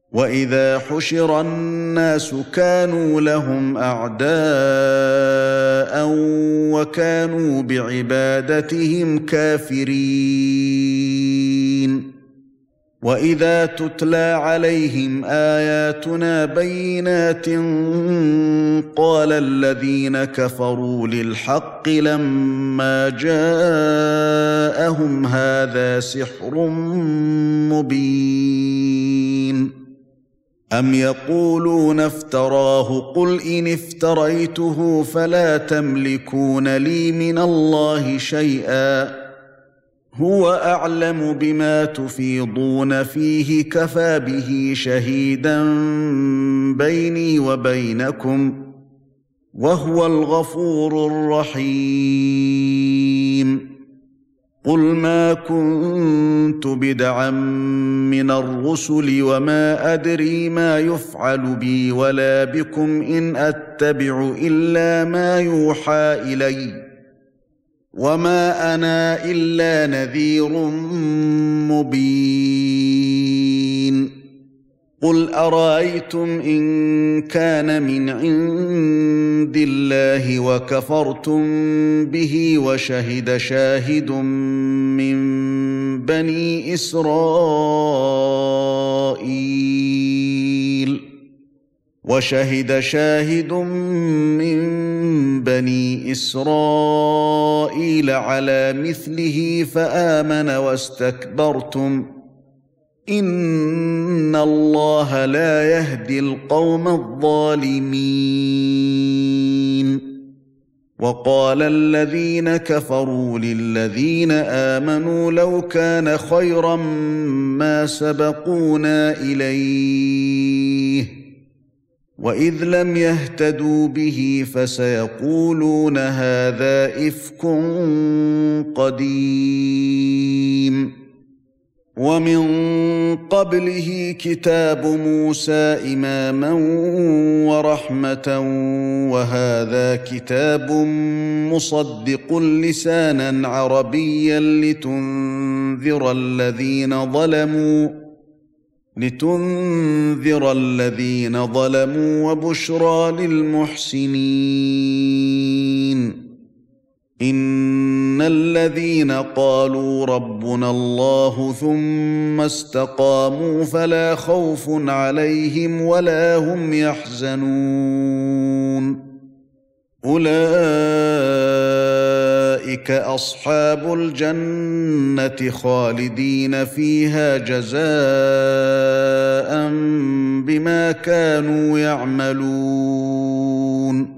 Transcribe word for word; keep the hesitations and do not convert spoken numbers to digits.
وَإِذَا حُشِرَ النَّاسُ كَانُوا لَهُمْ أَعْدَاءً وَكَانُوا بِعِبَادَتِهِمْ كَافِرِينَ وَإِذَا تُتْلَى عَلَيْهِمْ آيَاتُنَا بَيِّنَاتٍ قَالَ الَّذِينَ كَفَرُوا لِلْحَقِّ لَمَّا جَاءَهُمْ هَذَا سِحْرٌ مُبِينٌ أَمْ يَقُولُونَ افْتَرَاهُ قُلْ إِنِ افْتَرَيْتُهُ فَلَا تَمْلِكُونَ لِي مِنَ اللَّهِ شَيْئًا هُوَ أَعْلَمُ بِمَا تُفِيضُونَ فِيهِ كَفَى بِهِ شَهِيدًا بَيْنِي وَبَيْنَكُمْ وَهُوَ الْغَفُورُ الرَّحِيمُ قُلْ مَا كُنتُ بِدْعًا مِّنَ الرُّسُلِ وَمَا أَدْرِي مَا يُفْعَلُ بِي وَلَا بِكُمْ إِنْ أَتَّبِعُ إِلَّا مَا يُوحَىٰ إِلَيَّ وَمَا أَنَا إِلَّا نَذِيرٌ مُّبِينٌ قُلْ أَرَأَيْتُمْ إِن كَانَ مِنْ عِندِ اللَّهِ وَكَفَرْتُم بِهِ وَشَهِدَ شَاهِدٌ مِّن بَنِي إِسْرَائِيلَ وَشَهِدَ شَاهِدٌ مِّن بَنِي إِسْرَائِيلَ عَلَى مِثْلِهِ فَآمَنَ وَاسْتَكْبَرْتُمْ إِنَّ اللَّهَ لَا يَهْدِي الْقَوْمَ الظَّالِمِينَ وَقَالَ الَّذِينَ كَفَرُوا لِلَّذِينَ آمَنُوا لَوْ كَانَ خَيْرًا مَّا سَبَقُونَا إِلَيْهِ وَإِذْ لَمْ يَهْتَدُوا بِهِ فَسَيَقُولُونَ هَٰذَا إِفْكٌ قَدِيمٌ وَمِن قَبْلِهِ كِتَابُ مُوسَىٰ إِمَامًا وَرَحْمَةً وَهَٰذَا كِتَابٌ مُّصَدِّقٌ لِّسَانًا عَرَبِيًّا لِّتُنذِرَ الَّذِينَ ظَلَمُوا لِتُنذِرَ الَّذِينَ ظَلَمُوا وَبُشْرَىٰ لِلْمُحْسِنِينَ إِنَّ الَّذِينَ قَالُوا رَبُّنَا اللَّهُ ثُمَّ اسْتَقَامُوا فَلَا خَوْفٌ عَلَيْهِمْ وَلَا هُمْ يَحْزَنُونَ أُولَئِكَ أَصْحَابُ الْجَنَّةِ خَالِدِينَ فِيهَا جَزَاءً بِمَا كَانُوا يَعْمَلُونَ